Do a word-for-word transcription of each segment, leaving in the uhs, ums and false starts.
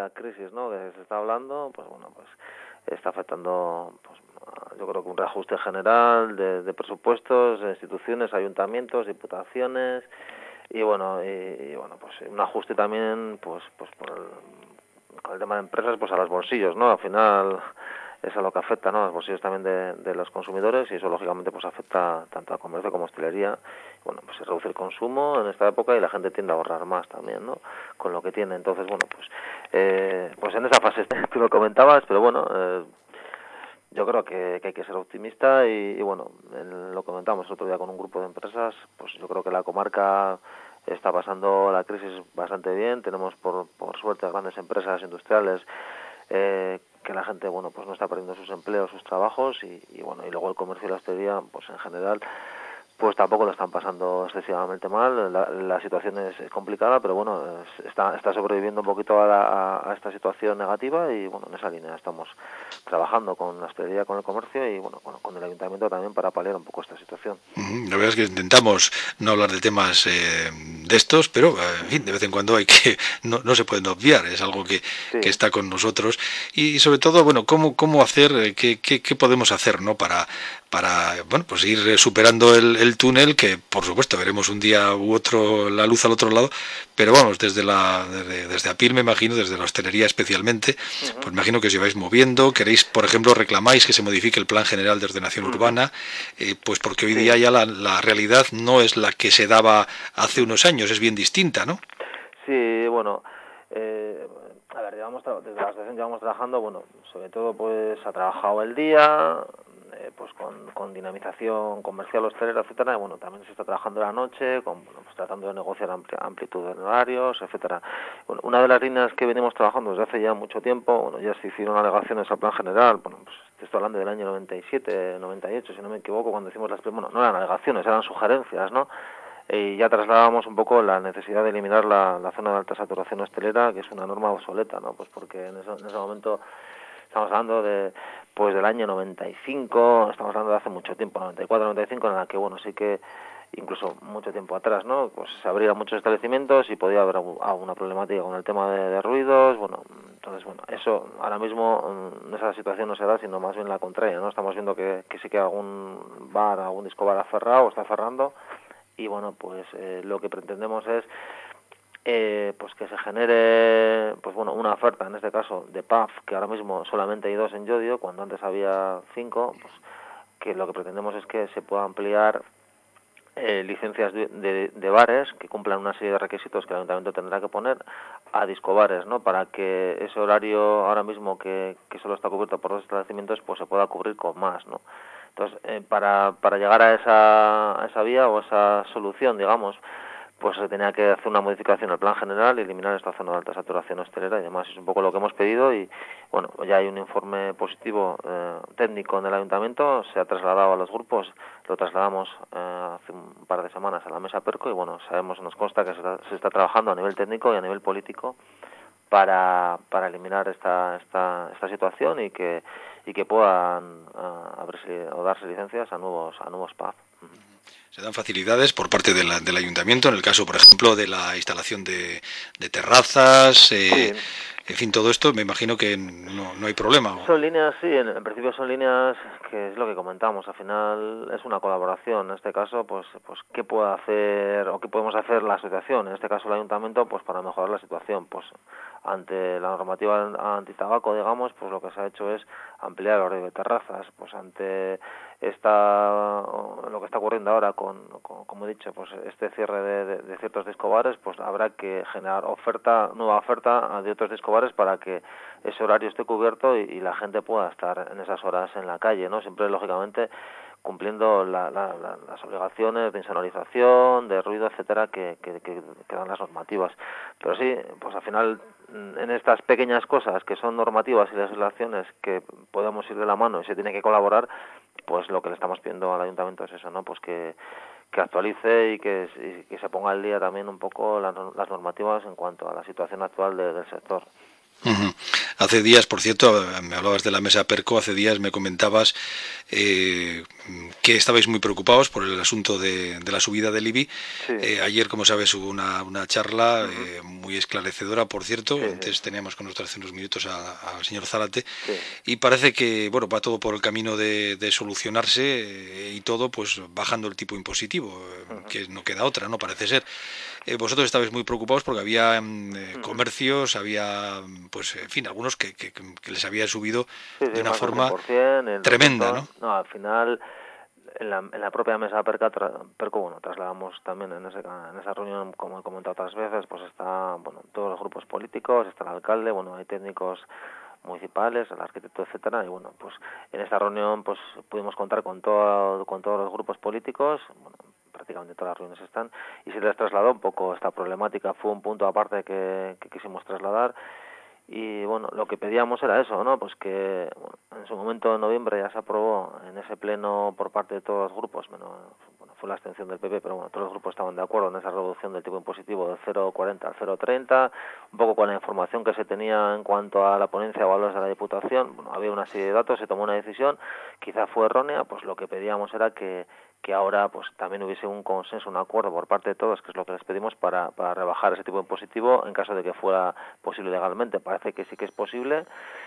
la crisis, ¿no?, que se está hablando, pues bueno, pues está afectando, pues yo creo que un reajuste general de, de presupuestos, de instituciones, ayuntamientos, diputaciones, y bueno, y, y bueno, pues un ajuste también, pues, pues por el, con el tema de empresas, pues a los bolsillos, ¿no? Al final es a lo que afecta, ¿no?, a los bolsillos también de, de los consumidores, y eso lógicamente pues afecta tanto al comercio como a hostelería. Bueno, pues se reduce el consumo en esta época y la gente tiende a ahorrar más también, ¿no?, con lo que tiene. Entonces, bueno, pues eh, pues en esa fase tú lo comentabas, pero bueno, eh, yo creo que, que hay que ser optimista y, y bueno, en, lo comentamos el otro día con un grupo de empresas, pues yo creo que la comarca está pasando la crisis bastante bien. Tenemos por, por suerte grandes empresas industriales, eh, que la gente, bueno, pues no está perdiendo sus empleos, sus trabajos, y, y bueno, y luego el comercio y la hostelería, pues en general, pues tampoco lo están pasando excesivamente mal. La, la situación es complicada, pero bueno, es, está, está sobreviviendo un poquito a, la, a esta situación negativa, y bueno, en esa línea estamos trabajando con la hostelería, con el comercio y bueno, con, con el ayuntamiento también para paliar un poco esta situación. Uh-huh. La verdad es que intentamos no hablar de temas eh, de estos, pero eh, en fin, de vez en cuando hay que, no, no se pueden obviar, es algo que, Sí. que está con nosotros, y sobre todo, bueno, cómo, cómo hacer, qué, qué, qué podemos hacer, ¿no?, para, para bueno, pues ir superando el, el túnel, que por supuesto veremos un día u otro la luz al otro lado, pero vamos, desde la desde, desde APIR, me imagino, desde la hostelería especialmente, uh-huh. pues me imagino que os lleváis moviendo, queréis, por ejemplo, reclamáis que se modifique el Plan General de Ordenación uh-huh. Urbana, eh, pues porque hoy sí. día ya la, la realidad no es la que se daba hace unos años, es bien distinta, ¿no? Sí, bueno, eh, a ver, llevamos tra- desde la asociación llevamos trabajando, bueno, sobre todo pues ha trabajado el día, eh, pues con, con dinamización comercial, hostelera, etcétera, y bueno, también se está trabajando la noche, con, bueno, pues tratando de negociar ampli- amplitud de horarios, etcétera. Bueno, una de las líneas que venimos trabajando desde hace ya mucho tiempo, bueno, ya se hicieron alegaciones al plan general, bueno, pues te estoy hablando del año noventa y siete, noventa y ocho, si no me equivoco, cuando hicimos las primeras, bueno, no eran alegaciones, eran sugerencias, ¿no?, y ya trasladábamos un poco la necesidad de eliminar la, la zona de alta saturación hostelera, que es una norma obsoleta, ¿no? Pues porque en ese, en ese momento estamos hablando de pues del año noventa y cinco, estamos hablando de hace mucho tiempo, noventa y cuatro, noventa y cinco, en la que, bueno, sí que incluso mucho tiempo atrás, ¿no?, pues se abrían muchos establecimientos y podía haber alguna problemática con el tema de, de ruidos, bueno, entonces, bueno, eso ahora mismo, esa situación no se da, sino más bien la contraria, ¿no? Estamos viendo que, que sí que algún bar, algún disco bar ha cerrado o está cerrando, y bueno, pues eh, lo que pretendemos es eh, pues que se genere, pues bueno, una oferta, en este caso de pub, que ahora mismo solamente hay dos en Llodio, cuando antes había cinco, pues que lo que pretendemos es que se pueda ampliar eh, licencias de, de, de bares que cumplan una serie de requisitos que el ayuntamiento tendrá que poner a discobares, ¿no?, para que ese horario ahora mismo que, que solo está cubierto por dos establecimientos, pues se pueda cubrir con más, ¿no? Entonces, eh, para, para llegar a esa, a esa vía o esa solución, digamos, pues se tenía que hacer una modificación al plan general, eliminar esta zona de alta saturación hostelera y demás. Es un poco lo que hemos pedido y, bueno, ya hay un informe positivo eh, técnico en el ayuntamiento, se ha trasladado a los grupos, lo trasladamos eh, hace un par de semanas a la mesa PERCO y, bueno, sabemos, nos consta que se está, se está trabajando a nivel técnico y a nivel político para, para eliminar esta, esta, esta situación y que y que puedan uh, abrirse o darse licencias a nuevos a nuevos pubs. Se dan facilidades por parte de la, del ayuntamiento, en el caso, por ejemplo, de la instalación de, de terrazas, eh, sí. En fin, todo esto me imagino que no, no hay problema. Son líneas, sí, en, en principio son líneas que es lo que comentamos, al final es una colaboración, en este caso, pues, pues qué puede hacer o qué podemos hacer la asociación, en este caso el ayuntamiento, pues para mejorar la situación, pues ante la normativa antitabaco, digamos, pues lo que se ha hecho es ampliar el horario de terrazas, pues ante esta, lo que está ocurriendo ahora con, con como he dicho, pues este cierre de, de, de ciertos discobares, pues habrá que generar oferta, nueva oferta de otros discobares para que ese horario esté cubierto y, y la gente pueda estar en esas horas en la calle, ¿no? Siempre, lógicamente, cumpliendo la, la, la, las obligaciones de insonorización, de ruido, etcétera, que, que, que, que dan las normativas. Pero sí, pues al final, en estas pequeñas cosas que son normativas y legislaciones que podemos ir de la mano y se tiene que colaborar, pues lo que le estamos pidiendo al ayuntamiento es eso, ¿no? Pues que que actualice y que, y que se ponga al día también un poco las, las normativas en cuanto a la situación actual de, del sector. Uh-huh. Hace días, por cierto, me hablabas de la mesa Perco, hace días me comentabas eh, que estabais muy preocupados por el asunto de, de la subida del I B I. Sí. Eh, ayer, como sabes, hubo una, una charla Uh-huh. eh, muy esclarecedora, por cierto. Sí, Antes sí. teníamos con nosotros hace unos minutos al señor Zárate, Sí. y parece que bueno, va todo por el camino de, de solucionarse eh, y todo pues bajando el tipo impositivo, eh, Uh-huh. que no queda otra, ¿no? Parece ser. Eh, vosotros estabais muy preocupados porque había eh, comercios, había, pues, en fin, algunos que, que, que les había subido sí, de sí, una más del forma cien por ciento, el tremenda, repunto. ¿no? No, al final, en la, en la propia mesa Perca, tra, Perco, bueno, trasladamos también en, ese, en esa reunión, como he comentado otras veces, pues está, bueno, todos los grupos políticos, está el alcalde, bueno, hay técnicos municipales, el arquitecto, etcétera, y bueno, pues en esta reunión pues pudimos contar con todo, con todos los grupos políticos, bueno, prácticamente todas las reuniones están, y se les trasladó un poco esta problemática, fue un punto aparte que, que quisimos trasladar. Y bueno, lo que pedíamos era eso, ¿no? Pues que bueno, en su momento en noviembre ya se aprobó en ese pleno por parte de todos los grupos, menos, bueno, fue la abstención del P P, pero bueno, todos los grupos estaban de acuerdo en esa reducción del tipo impositivo de cero coma cuarenta a cero coma treinta, un poco con la información que se tenía en cuanto a la ponencia de valores de la Diputación. Bueno, había una serie de datos, se tomó una decisión, quizá fue errónea, pues lo que pedíamos era que que ahora pues también hubiese un consenso, un acuerdo por parte de todos, que es lo que les pedimos para, para rebajar ese tipo de impositivo en caso de que fuera posible legalmente. Parece que sí que es posible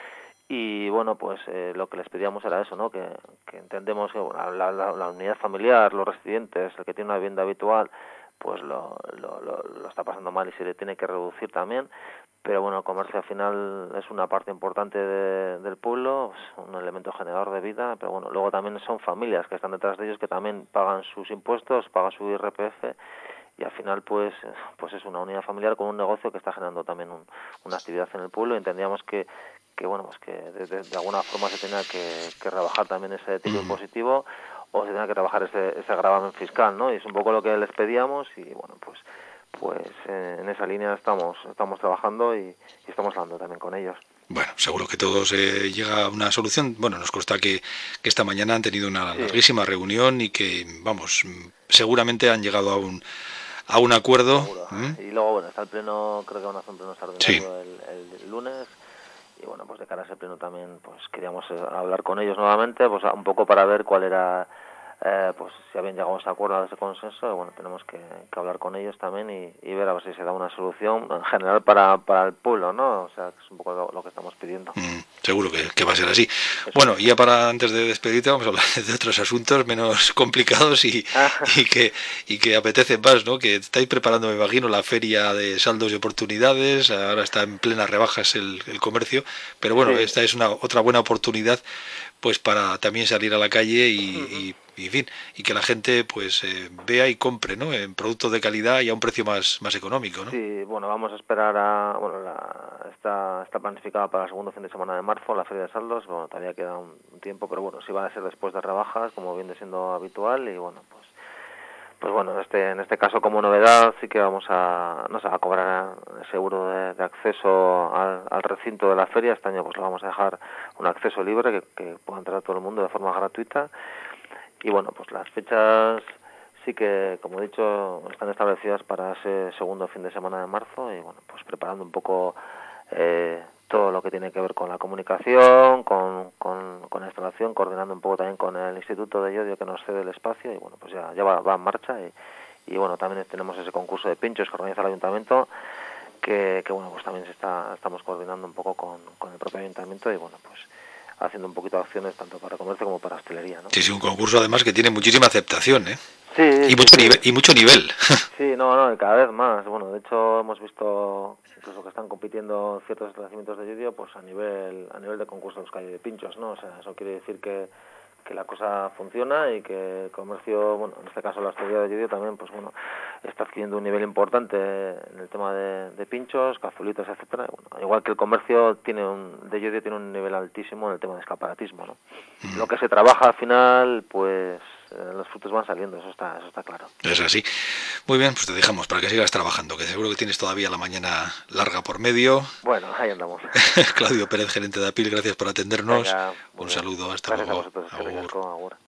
y bueno, pues eh, lo que les pedíamos era eso, ¿no? Que, que entendemos que bueno, la, la, la unidad familiar, los residentes, el que tiene una vivienda habitual, pues lo, lo, lo, lo está pasando mal y se le tiene que reducir también. Pero bueno, el comercio al final es una parte importante de, del pueblo, es un elemento generador de vida, pero bueno, luego también son familias que están detrás de ellos que también pagan sus impuestos, pagan su I R P F y al final pues pues es una unidad familiar con un negocio que está generando también un, una actividad en el pueblo y entendíamos que que bueno pues que de, de, de alguna forma se tenía que, que rebajar también ese tipo impositivo o se tenía que rebajar ese, ese gravamen fiscal, ¿no? Y es un poco lo que les pedíamos y bueno pues pues eh, en esa línea estamos estamos trabajando y, y estamos hablando también con ellos. Bueno, seguro que todos eh, llega a una solución. Bueno, nos consta que, que esta mañana han tenido una Sí. larguísima reunión y que, vamos, seguramente han llegado a un a un acuerdo. Seguro. ¿Mm? Y luego, bueno, está el pleno, creo que van a hacer un pleno Sí. extraordinario el, el, el lunes. Y bueno, pues de cara a ese pleno también, pues queríamos hablar con ellos nuevamente, pues un poco para ver cuál era, eh, pues si habían llegado a ese acuerdo, a ese consenso. Y bueno, tenemos que, que hablar con ellos también y, y ver a ver si se da una solución en general para, para el pueblo, ¿no? O sea, que es un poco lo, lo que estamos pidiendo. Mm, seguro que, que va a ser así. Eso Bueno, es. y ya para antes de despedirte vamos a hablar de otros asuntos menos complicados y, y que y que apetecen más, ¿no? Que estáis preparando, me imagino, la feria de saldos y oportunidades. Ahora está en plenas rebajas el, el comercio, pero bueno, Sí. esta es una otra buena oportunidad, pues para también salir a la calle y, Uh-huh. y, y en fin, y que la gente pues eh, vea y compre, ¿no? En productos de calidad y a un precio más más económico, ¿no? Sí, bueno, vamos a esperar a, bueno, la, está, está planificada para el segundo fin de semana de marzo, la feria de saldos, bueno, todavía queda un, un tiempo, pero bueno, sí van a ser después de rebajas, como viene siendo habitual, y bueno, pues, pues bueno, en este, en este caso como novedad sí que vamos a, no sé, a cobrar el seguro de, de acceso al, al recinto de la feria. Este año pues lo vamos a dejar un acceso libre, que, que pueda entrar todo el mundo de forma gratuita, y bueno, pues las fechas sí que, como he dicho, están establecidas para ese segundo fin de semana de marzo y bueno, pues preparando un poco eh, todo lo que tiene que ver con la comunicación, con, con, con la instalación, coordinando un poco también con el Instituto de Llodio que nos cede el espacio y bueno, pues ya, ya va, va en marcha y, y bueno, también tenemos ese concurso de pinchos que organiza el Ayuntamiento que, que bueno, pues también se está, estamos coordinando un poco con, con el propio Ayuntamiento y bueno, pues haciendo un poquito de acciones tanto para comercio como para hostelería, ¿no? Sí, sí, un concurso además que tiene muchísima aceptación, ¿eh? Sí, Y sí, mucho sí. nivel, y mucho nivel. Sí, no, no, y cada vez más. Bueno, de hecho hemos visto incluso que están compitiendo ciertos establecimientos de Llodio pues a nivel a nivel de concursos de Euskadi de pinchos, ¿no? O sea, eso quiere decir que, que la cosa funciona y que el comercio, bueno, en este caso la hostelería de Llodio también, pues bueno, está adquiriendo un nivel importante en el tema de, de pinchos, cazulitas, etcétera. Bueno, igual que el comercio tiene un, de Llodio tiene un nivel altísimo en el tema de escaparatismo, ¿no? Mm. Lo que se trabaja al final, pues eh, los frutos van saliendo, eso está, eso está claro. Es así. Muy bien, pues te dejamos para que sigas trabajando, que seguro que tienes todavía la mañana larga por medio. Bueno, ahí andamos. Claudio Pérez, gerente de APIL, gracias por atendernos. Venga, Un bien. saludo, hasta Gracias luego. a vosotros. Agur. Agur.